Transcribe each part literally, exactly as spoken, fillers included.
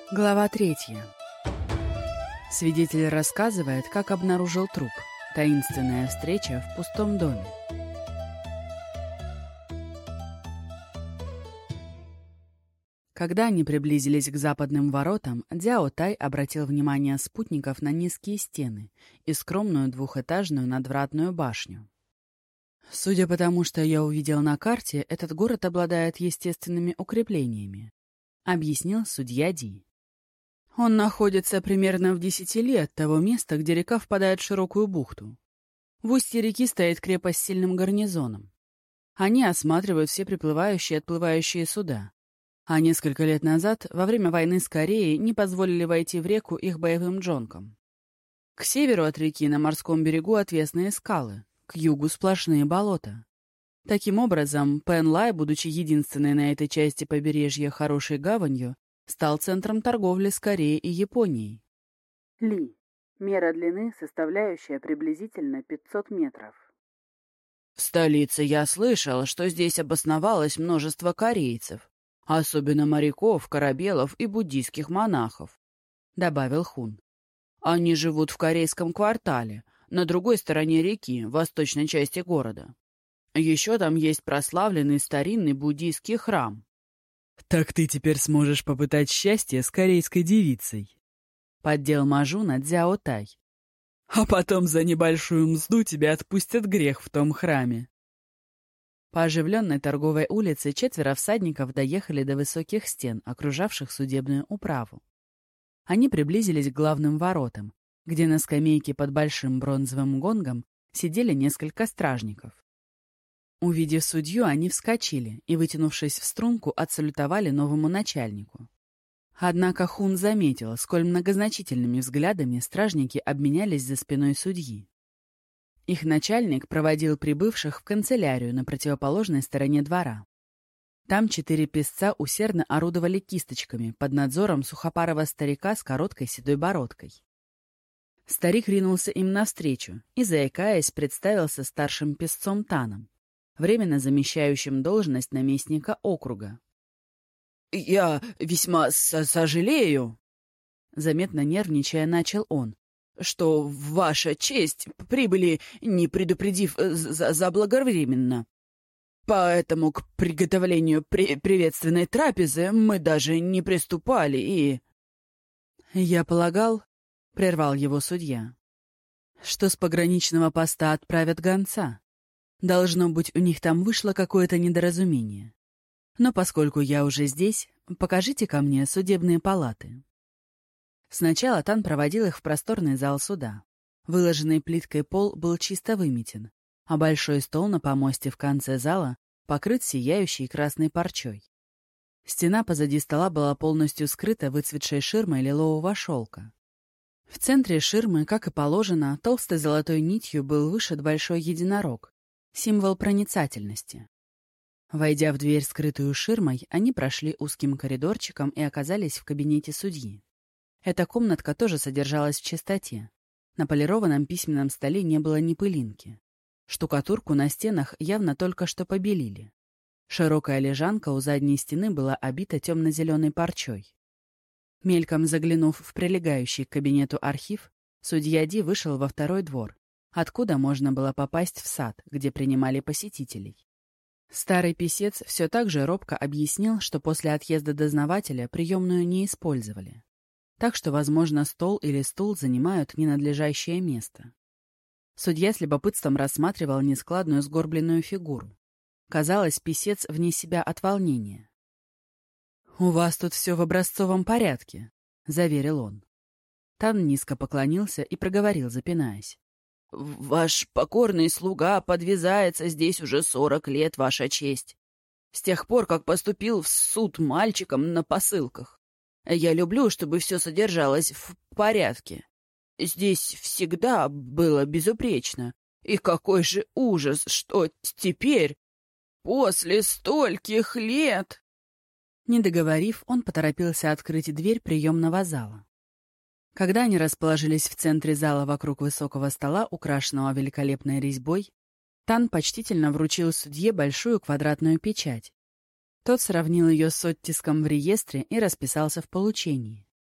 Глава третья. Свидетель рассказывает, как обнаружил труп. Таинственная встреча в пустом доме. Когда они приблизились к западным воротам, Дзяо Тай обратил внимание спутников на низкие стены и скромную двухэтажную надвратную башню. Судя по тому, что я увидел на карте, этот город обладает естественными укреплениями, объяснил судья Ди. Он находится примерно в десяти ли от того места, где река впадает в широкую бухту. В устье реки стоит крепость с сильным гарнизоном. Они осматривают все приплывающие и отплывающие суда. А несколько лет назад, во время войны с Кореей, не позволили войти в реку их боевым джонкам. К северу от реки на морском берегу отвесные скалы, к югу сплошные болота. Таким образом, Пэнлай, будучи единственной на этой части побережья хорошей гаванью, стал центром торговли с Кореей и Японией. Ли. Мера длины, составляющая приблизительно пятьсот метров. В столице я слышал, что здесь обосновалось множество корейцев, особенно моряков, корабелов и буддийских монахов, — добавил Хун. Они живут в корейском квартале, на другой стороне реки, в восточной части города. Еще там есть прославленный старинный буддийский храм. «Так ты теперь сможешь попытать счастье с корейской девицей», — поддел Мажуна Дзяо Тай. «А потом за небольшую мзду тебя отпустят грех в том храме». По оживленной торговой улице четверо всадников доехали до высоких стен, окружавших судебную управу. Они приблизились к главным воротам, где на скамейке под большим бронзовым гонгом сидели несколько стражников. Увидев судью, они вскочили и, вытянувшись в струнку, отсалютовали новому начальнику. Однако Хун заметил, сколь многозначительными взглядами стражники обменялись за спиной судьи. Их начальник проводил прибывших в канцелярию на противоположной стороне двора. Там четыре писца усердно орудовали кисточками под надзором сухопарого старика с короткой седой бородкой. Старик ринулся им навстречу и, заикаясь, представился старшим писцом Таном, временно замещающим должность наместника округа. «Я весьма со сожалею», — заметно нервничая начал он, «что ваша честь прибыли, не предупредив за заблаговременно. Поэтому к приготовлению при приветственной трапезы мы даже не приступали и...» «Я полагал, — прервал его судья, — что с пограничного поста отправят гонца. Должно быть, у них там вышло какое-то недоразумение. Но поскольку я уже здесь, покажите ко мне судебные палаты». Сначала Тан проводил их в просторный зал суда. Выложенный плиткой пол был чисто выметен, а большой стол на помосте в конце зала покрыт сияющей красной парчой. Стена позади стола была полностью скрыта выцветшей ширмой лилового шелка. В центре ширмы, как и положено, толстой золотой нитью был вышит большой единорог, символ проницательности. Войдя в дверь, скрытую ширмой, они прошли узким коридорчиком и оказались в кабинете судьи. Эта комнатка тоже содержалась в чистоте. На полированном письменном столе не было ни пылинки. Штукатурку на стенах явно только что побелили. Широкая лежанка у задней стены была обита темно-зеленой парчой. Мельком заглянув в прилегающий к кабинету архив, судья Ди вышел во второй двор, откуда можно было попасть в сад, где принимали посетителей. Старый писец все так же робко объяснил, что после отъезда дознавателя приемную не использовали. Так что, возможно, стол или стул занимают ненадлежащее место. Судья с любопытством рассматривал нескладную сгорбленную фигуру. Казалось, писец вне себя от волнения. «У вас тут все в образцовом порядке», — заверил он. Тан низко поклонился и проговорил, запинаясь. «Ваш покорный слуга подвязается здесь уже сорок лет, ваша честь. С тех пор, как поступил в суд мальчиком на посылках. Я люблю, чтобы все содержалось в порядке. Здесь всегда было безупречно. И какой же ужас, что теперь, после стольких лет...» Не договорив, он поторопился открыть дверь приемного зала. Когда они расположились в центре зала вокруг высокого стола, украшенного великолепной резьбой, Тан почтительно вручил судье большую квадратную печать. Тот сравнил ее с оттиском в реестре и расписался в получении.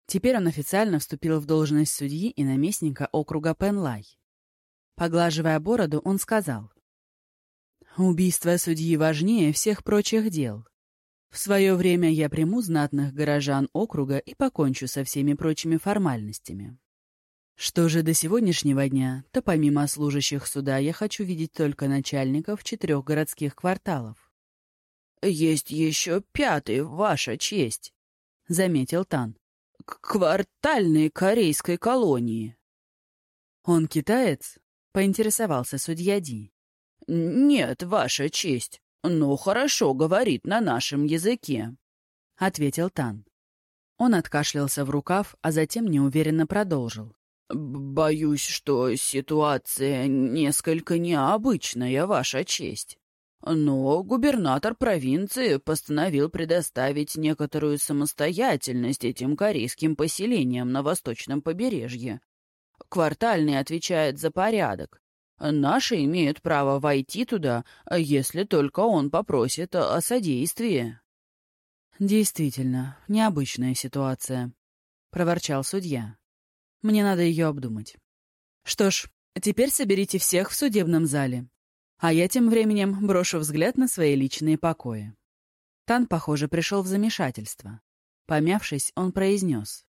Теперь он официально вступил в должность судьи и наместника округа Пенлай. Поглаживая бороду, он сказал: «Убийство судьи важнее всех прочих дел. В свое время я приму знатных горожан округа и покончу со всеми прочими формальностями. Что же до сегодняшнего дня, то помимо служащих суда я хочу видеть только начальников четырех городских кварталов». «Есть еще пятый, ваша честь», — заметил Тан. «К квартальной корейской колонии». «Он китаец?» — поинтересовался судья Ди. «Нет, ваша честь, но хорошо говорит на нашем языке», — ответил Тан. Он откашлялся в рукав, а затем неуверенно продолжил. «Боюсь, что ситуация несколько необычная, ваша честь. Но губернатор провинции постановил предоставить некоторую самостоятельность этим корейским поселениям на восточном побережье. Квартальный отвечает за порядок. Наши имеют право войти туда, если только он попросит о содействии». «Действительно, необычная ситуация», — проворчал судья. «Мне надо ее обдумать. Что ж, теперь соберите всех в судебном зале, а я тем временем брошу взгляд на свои личные покои». Тан, похоже, пришел в замешательство. Помявшись, он произнес: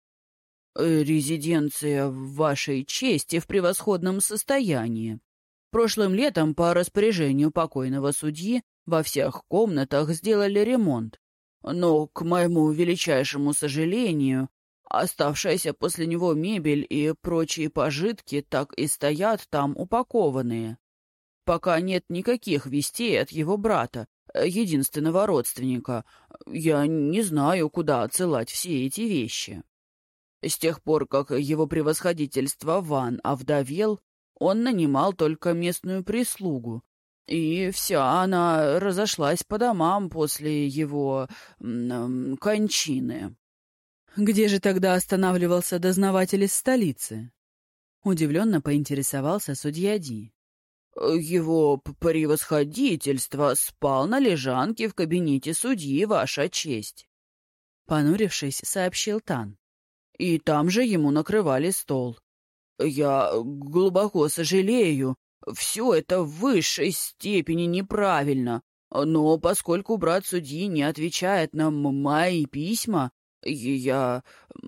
«Резиденция в вашей чести в превосходном состоянии. Прошлым летом по распоряжению покойного судьи во всех комнатах сделали ремонт, но, к моему величайшему сожалению, оставшаяся после него мебель и прочие пожитки так и стоят там упакованные. Пока нет никаких вестей от его брата, единственного родственника, я не знаю, куда отсылать все эти вещи. С тех пор, как его превосходительство Ван овдовел, он нанимал только местную прислугу, и вся она разошлась по домам после его м, кончины». «Где же тогда останавливался дознаватель из столицы?» Удивленно поинтересовался судья Ди. «Его превосходительство спал на лежанке в кабинете судьи, ваша честь», — понурившись, сообщил Тан. «И там же ему накрывали стол. Я глубоко сожалею, все это в высшей степени неправильно, но поскольку брат судьи не отвечает на мои письма, я...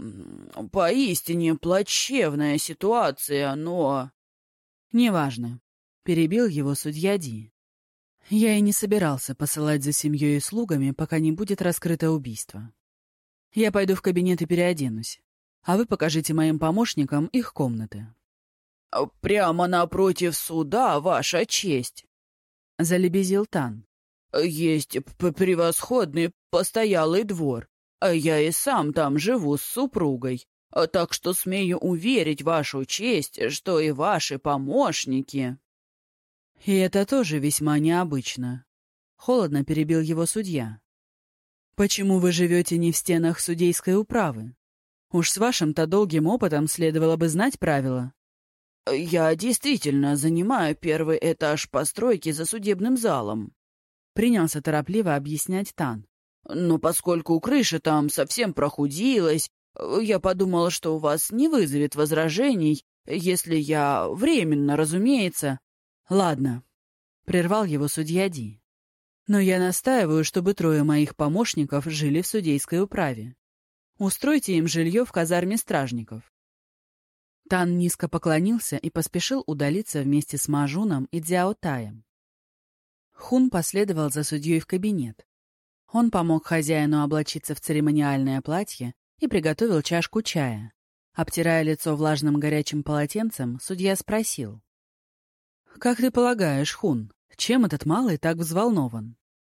поистине плачевная ситуация, но...» «Неважно», — перебил его судья Ди. «Я и не собирался посылать за семьей и слугами, пока не будет раскрыто убийство. Я пойду в кабинет и переоденусь, а вы покажите моим помощникам их комнаты». «Прямо напротив суда, ваша честь», — залебезил Тан. «Есть превосходный постоялый двор. Я и сам там живу с супругой, так что смею уверить вашу честь, что и ваши помощники...» «И это тоже весьма необычно», — холодно перебил его судья. «Почему вы живете не в стенах судейской управы? Уж с вашим-то долгим опытом следовало бы знать правила». «Я действительно занимаю первый этаж постройки за судебным залом», — принялся торопливо объяснять Тан. «Но поскольку крыша там совсем прохудилась, я подумала, что у вас не вызовет возражений, если я временно, разумеется...» «Ладно», — прервал его судья Ди. «Но я настаиваю, чтобы трое моих помощников жили в судейской управе. Устройте им жилье в казарме стражников». Тан низко поклонился и поспешил удалиться вместе с Мажуном и Дзяотаем. Хун последовал за судьей в кабинет. Он помог хозяину облачиться в церемониальное платье и приготовил чашку чая. Обтирая лицо влажным горячим полотенцем, судья спросил: «Как ты полагаешь, Хун, чем этот малый так взволнован?»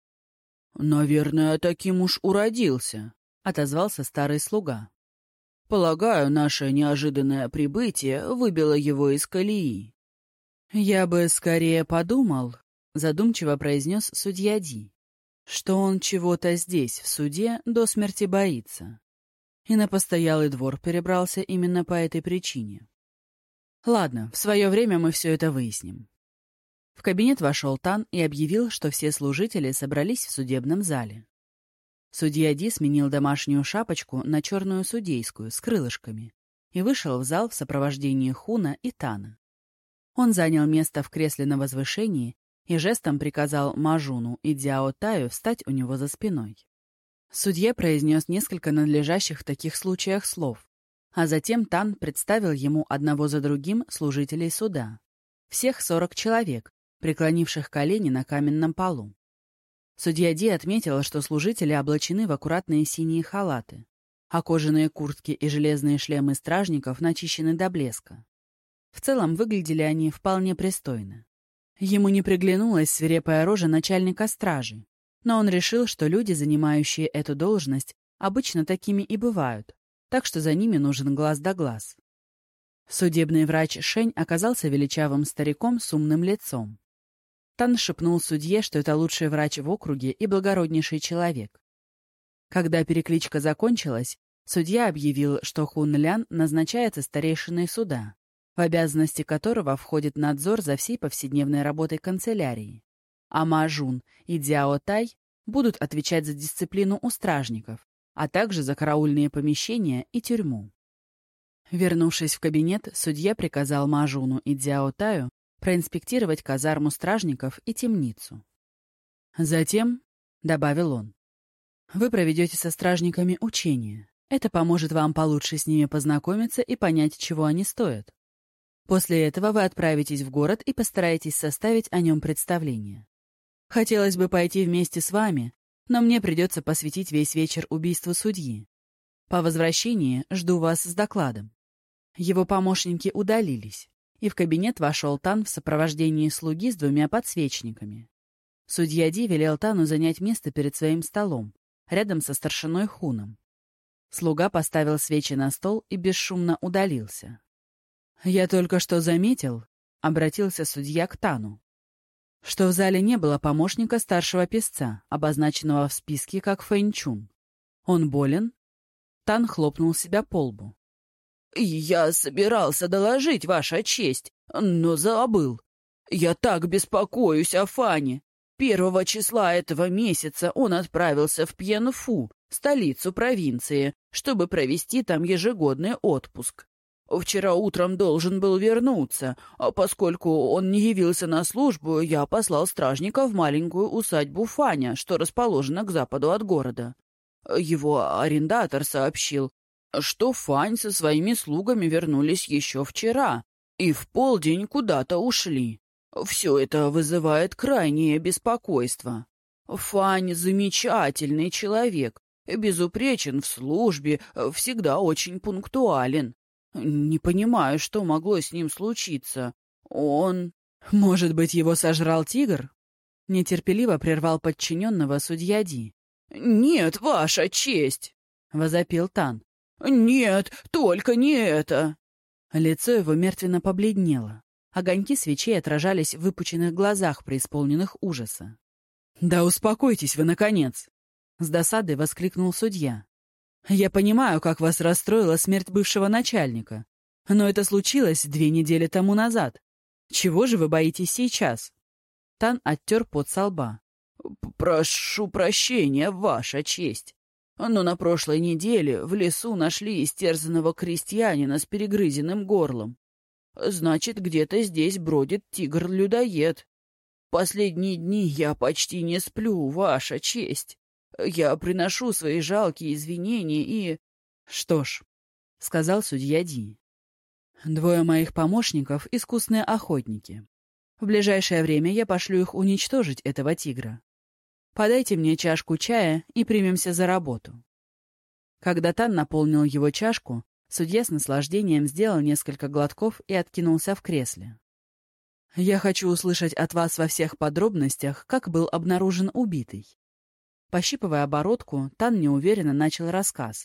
«Наверное, таким уж уродился», — отозвался старый слуга. «Полагаю, наше неожиданное прибытие выбило его из колеи». «Я бы скорее подумал», — задумчиво произнес судья Ди, «что он чего-то здесь, в суде, до смерти боится. И на постоялый двор перебрался именно по этой причине. Ладно, в свое время мы все это выясним». В кабинет вошел Тан и объявил, что все служители собрались в судебном зале. Судья Ди сменил домашнюю шапочку на черную судейскую с крылышками и вышел в зал в сопровождении Хуна и Тана. Он занял место в кресле на возвышении и жестом приказал Мажуну и Дзяо Таю встать у него за спиной. Судья произнес несколько надлежащих в таких случаях слов, а затем Тан представил ему одного за другим служителей суда. Всех сорок человек, преклонивших колени на каменном полу. Судья Ди отметил, что служители облачены в аккуратные синие халаты, а кожаные куртки и железные шлемы стражников начищены до блеска. В целом выглядели они вполне пристойно. Ему не приглянулась свирепая рожа начальника стражи, но он решил, что люди, занимающие эту должность, обычно такими и бывают, так что за ними нужен глаз да глаз. Судебный врач Шень оказался величавым стариком с умным лицом. Тан шепнул судье, что это лучший врач в округе и благороднейший человек. Когда перекличка закончилась, судья объявил, что Хун Лян назначается старейшиной суда, в обязанности которого входит надзор за всей повседневной работой канцелярии, а Ма Жун и Дзяо Тай будут отвечать за дисциплину у стражников, а также за караульные помещения и тюрьму. Вернувшись в кабинет, судья приказал Ма Жуну и Дзяо Таю проинспектировать казарму стражников и темницу. «Затем», — добавил он, — «вы проведете со стражниками учения. Это поможет вам получше с ними познакомиться и понять, чего они стоят. После этого вы отправитесь в город и постараетесь составить о нем представление. Хотелось бы пойти вместе с вами, но мне придется посвятить весь вечер убийству судьи. По возвращении жду вас с докладом». Его помощники удалились, и в кабинет вошел Тан в сопровождении слуги с двумя подсвечниками. Судья Ди велел Тану занять место перед своим столом, рядом со старшиной Хуном. Слуга поставил свечи на стол и бесшумно удалился. «Я только что заметил», — обратился судья к Тану, «что в зале не было помощника старшего писца, обозначенного в списке как Фэнчун. Он болен?» Тан хлопнул себя по лбу. «Я собирался доложить, Ваша честь, но забыл. Я так беспокоюсь о Фане. Первого числа этого месяца он отправился в Пьенфу, столицу провинции, чтобы провести там ежегодный отпуск. Вчера утром должен был вернуться, а поскольку он не явился на службу, я послал стражника в маленькую усадьбу Фаня, что расположена к западу от города. Его арендатор сообщил, что Фань со своими слугами вернулись еще вчера и в полдень куда-то ушли. Все это вызывает крайнее беспокойство. Фань замечательный человек, безупречен в службе, всегда очень пунктуален. Не понимаю, что могло с ним случиться. Он... «Может быть, его сожрал тигр?» Нетерпеливо прервал подчиненного судья Ди. «Нет, Ваша честь!» — возопил Тан. «Нет, только не это!» Лицо его мертвенно побледнело. Огоньки свечей отражались в выпученных глазах, преисполненных ужаса. «Да успокойтесь вы, наконец!» — с досадой воскликнул судья. «Я понимаю, как вас расстроила смерть бывшего начальника, но это случилось две недели тому назад. Чего же вы боитесь сейчас?» Тан оттер пот со лба. «Прошу прощения, Ваша честь. Но на прошлой неделе в лесу нашли истерзанного крестьянина с перегрызенным горлом. Значит, где-то здесь бродит тигр-людоед. Последние дни я почти не сплю, Ваша честь. Я приношу свои жалкие извинения и...» «Что ж», — сказал судья Ди, — «двое моих помощников — искусные охотники. В ближайшее время я пошлю их уничтожить этого тигра. Подайте мне чашку чая и примемся за работу». Когда Тан наполнил его чашку, судья с наслаждением сделал несколько глотков и откинулся в кресле. «Я хочу услышать от вас во всех подробностях, как был обнаружен убитый». Пощипывая оборотку, Тан неуверенно начал рассказ.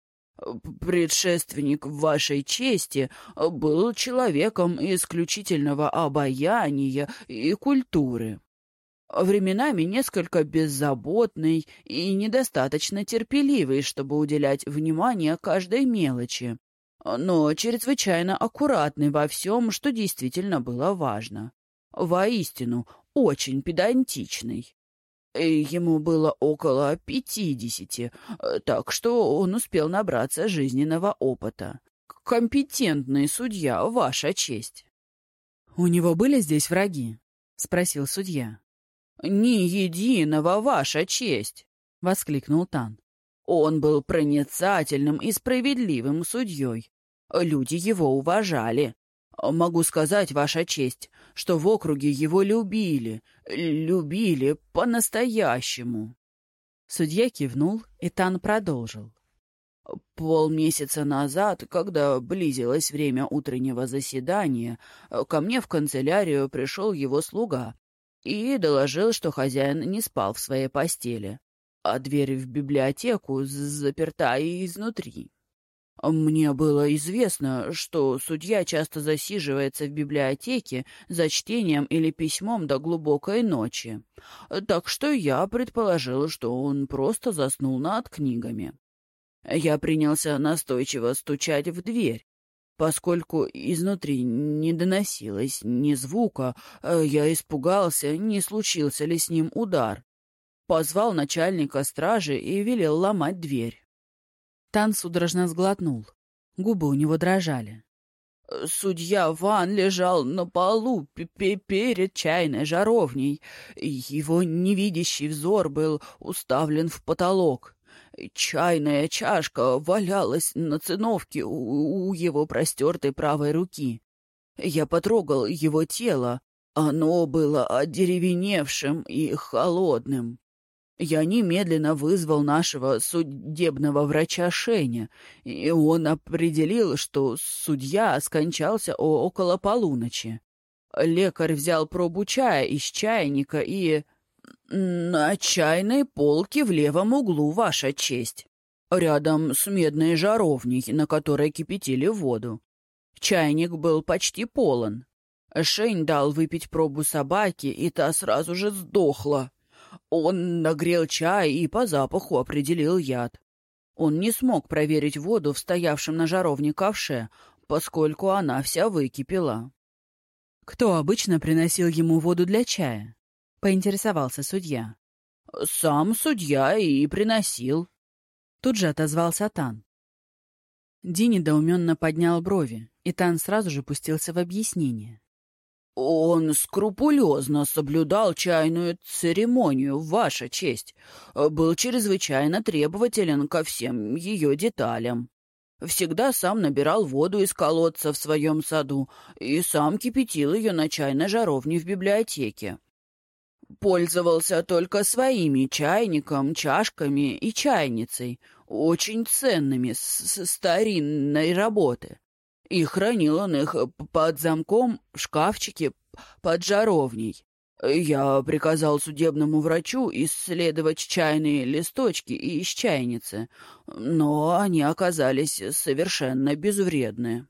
«Предшественник Вашей чести был человеком исключительного обаяния и культуры. Временами несколько беззаботный и недостаточно терпеливый, чтобы уделять внимание каждой мелочи, но чрезвычайно аккуратный во всем, что действительно было важно. Воистину, очень педантичный. И ему было около пятидесяти, так что он успел набраться жизненного опыта. Компетентный судья, ваша честь. «У него были здесь враги?» — спросил судья. «Ни единого, ваша честь!» — воскликнул Тан. «Он был проницательным и справедливым судьей. Люди его уважали. Могу сказать, ваша честь, что в округе его любили, любили по-настоящему». Судья кивнул, и Тан продолжил. Полмесяца назад, когда близилось время утреннего заседания, ко мне в канцелярию пришел его слуга и доложил, что хозяин не спал в своей постели, а дверь в библиотеку заперта изнутри. Мне было известно, что судья часто засиживается в библиотеке за чтением или письмом до глубокой ночи, так что я предположил, что он просто заснул над книгами. Я принялся настойчиво стучать в дверь. Поскольку изнутри не доносилось ни звука, я испугался, не случился ли с ним удар. Позвал начальника стражи и велел ломать дверь. Тан судорожно сглотнул. Губы у него дрожали. Судья Ван лежал на полу перед чайной жаровней. Его невидящий взор был уставлен в потолок. Чайная чашка валялась на циновке у, у его простертой правой руки. Я потрогал его тело. Оно было одеревеневшим и холодным. Я немедленно вызвал нашего судебного врача Шеня, и он определил, что судья скончался около полуночи. Лекарь взял пробу чая из чайника и... «На чайной полке в левом углу, ваша честь, рядом с медной жаровней, на которой кипятили воду. Чайник был почти полон. Шень дал выпить пробу собаке, и та сразу же сдохла. Он нагрел чай и по запаху определил яд. Он не смог проверить воду в стоявшем на жаровне ковше, поскольку она вся выкипела». «Кто обычно приносил ему воду для чая?» — поинтересовался судья. «Сам судья и приносил». Тут же отозвался Тан. Ди недоуменно поднял брови, и Тан сразу же пустился в объяснение. «Он скрупулезно соблюдал чайную церемонию, ваша честь. Был чрезвычайно требователен ко всем ее деталям. Всегда сам набирал воду из колодца в своем саду и сам кипятил ее на чайной жаровне в библиотеке. Пользовался только своими чайником, чашками и чайницей, очень ценными, с старинной работы. И хранил он их под замком в шкафчике под жаровней. Я приказал судебному врачу исследовать чайные листочки из чайницы, но они оказались совершенно безвредны».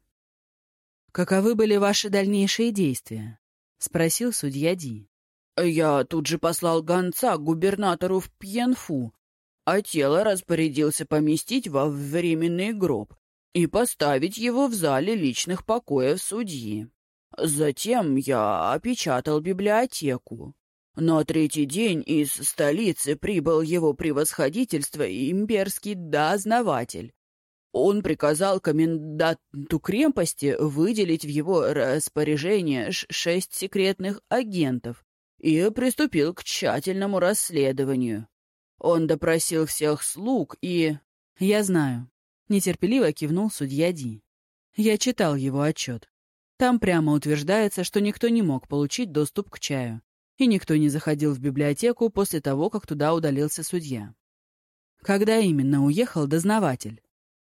«Каковы были ваши дальнейшие действия?» — спросил судья Ди. «Я тут же послал гонца к губернатору в Пьенфу, а тело распорядился поместить во временный гроб и поставить его в зале личных покоев судьи. Затем я опечатал библиотеку. На третий день из столицы прибыл его превосходительство и имперский дознаватель. Он приказал коменданту крепости выделить в его распоряжение шесть секретных агентов и приступил к тщательному расследованию. Он допросил всех слуг и... «Я знаю», — нетерпеливо кивнул судья Ди. «Я читал его отчет. Там прямо утверждается, что никто не мог получить доступ к чаю, и никто не заходил в библиотеку после того, как туда удалился судья. Когда именно уехал дознаватель?»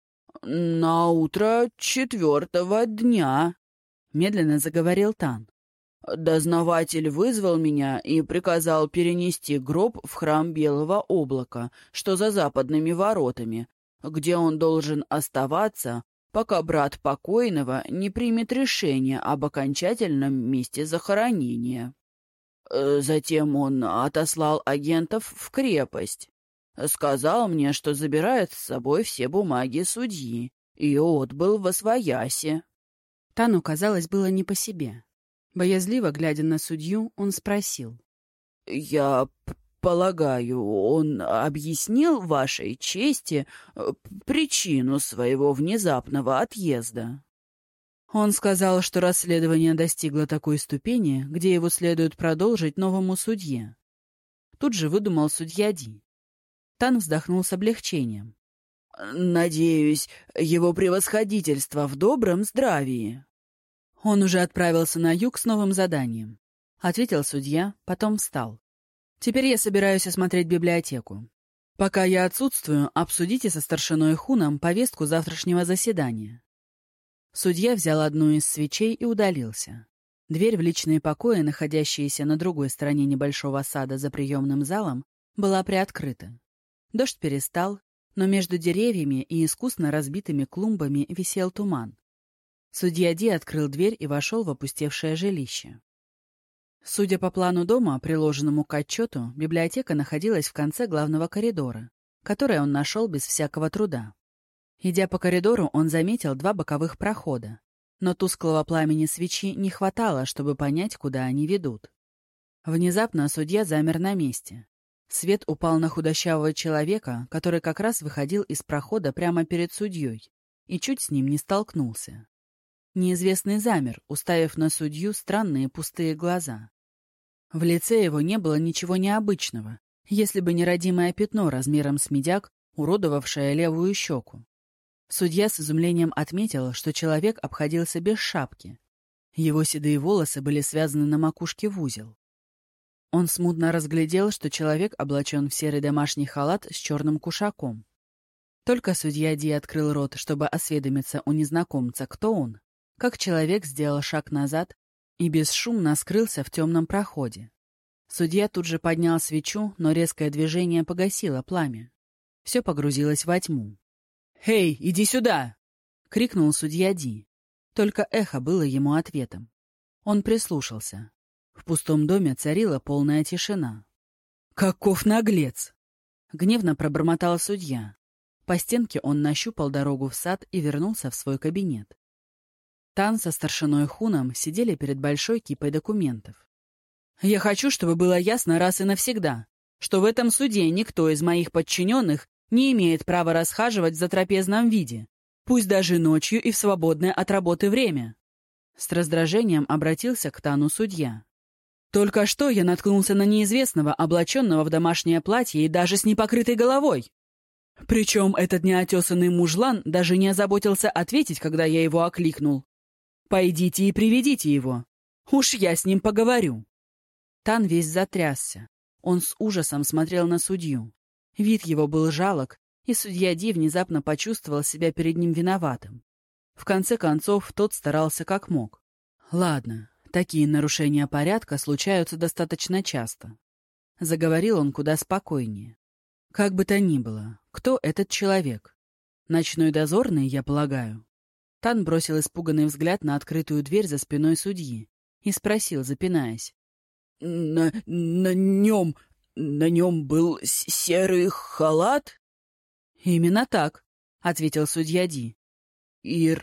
«На утро четвертого дня», — медленно заговорил Тан. «Дознаватель вызвал меня и приказал перенести гроб в храм Белого облака, что за западными воротами, где он должен оставаться, пока брат покойного не примет решение об окончательном месте захоронения. Затем он отослал агентов в крепость. Сказал мне, что забирает с собой все бумаги судьи, и отбыл восвояси». Тану, казалось, было не по себе. Боязливо глядя на судью, он спросил. «Я полагаю, он объяснил вашей чести причину своего внезапного отъезда?» Он сказал, что расследование достигло такой ступени, где его следует продолжить новому судье. Тут же выдумал судья Ди. Тан вздохнул с облегчением. «Надеюсь, его превосходительство в добром здравии». «Он уже отправился на юг с новым заданием», — ответил судья, потом встал. «Теперь я собираюсь осмотреть библиотеку. Пока я отсутствую, обсудите со старшиной Хуном повестку завтрашнего заседания». Судья взял одну из свечей и удалился. Дверь в личные покои, находящиеся на другой стороне небольшого сада за приемным залом, была приоткрыта. Дождь перестал, но между деревьями и искусно разбитыми клумбами висел туман. Судья Ди открыл дверь и вошел в опустевшее жилище. Судя по плану дома, приложенному к отчету, библиотека находилась в конце главного коридора, который он нашел без всякого труда. Идя по коридору, он заметил два боковых прохода, но тусклого пламени свечи не хватало, чтобы понять, куда они ведут. Внезапно судья замер на месте. Свет упал на худощавого человека, который как раз выходил из прохода прямо перед судьей, и чуть с ним не столкнулся. Неизвестный замер, уставив на судью странные пустые глаза. В лице его не было ничего необычного, если бы не родимое пятно размером с медяк, уродовавшее левую щеку. Судья с изумлением отметил, что человек обходился без шапки. Его седые волосы были связаны на макушке в узел. Он смутно разглядел, что человек облачен в серый домашний халат с черным кушаком. Только судья Ди открыл рот, чтобы осведомиться у незнакомца, кто он, как человек сделал шаг назад и бесшумно скрылся в темном проходе. Судья тут же поднял свечу, но резкое движение погасило пламя. Все погрузилось во тьму. «Эй, иди сюда!» — крикнул судья Ди. Только эхо было ему ответом. Он прислушался. В пустом доме царила полная тишина. «Каков наглец!» — гневно пробормотал судья. По стенке он нащупал дорогу в сад и вернулся в свой кабинет. Тан со старшиной Хуном сидели перед большой кипой документов. «Я хочу, чтобы было ясно раз и навсегда, что в этом суде никто из моих подчиненных не имеет права расхаживать в затрапезном виде, пусть даже ночью и в свободное от работы время». С раздражением обратился к Тану судья. «Только что я наткнулся на неизвестного, облаченного в домашнее платье и даже с непокрытой головой. Причем этот неотесанный мужлан даже не озаботился ответить, когда я его окликнул. Пойдите и приведите его. Уж я с ним поговорю». Тан весь затрясся. Он с ужасом смотрел на судью. Вид его был жалок, и судья Ди внезапно почувствовал себя перед ним виноватым. В конце концов, тот старался как мог. «Ладно, такие нарушения порядка случаются достаточно часто». Заговорил он куда спокойнее. «Как бы то ни было, кто этот человек? Ночной дозорный, я полагаю?» Тан бросил испуганный взгляд на открытую дверь за спиной судьи и спросил, запинаясь. «На, на нем... на нем был серый халат?» «Именно так», — ответил судья Ди. «И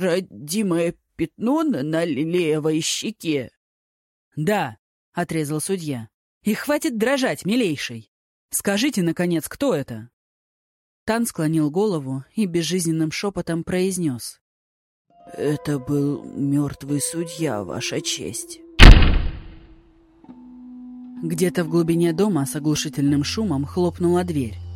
родимое пятно на левой щеке?» «Да», — отрезал судья. «И хватит дрожать, милейший. Скажите, наконец, кто это?» Тан склонил голову и безжизненным шепотом произнес. «Это был мертвый судья, ваша честь». Где-то в глубине дома с оглушительным шумом хлопнула дверь.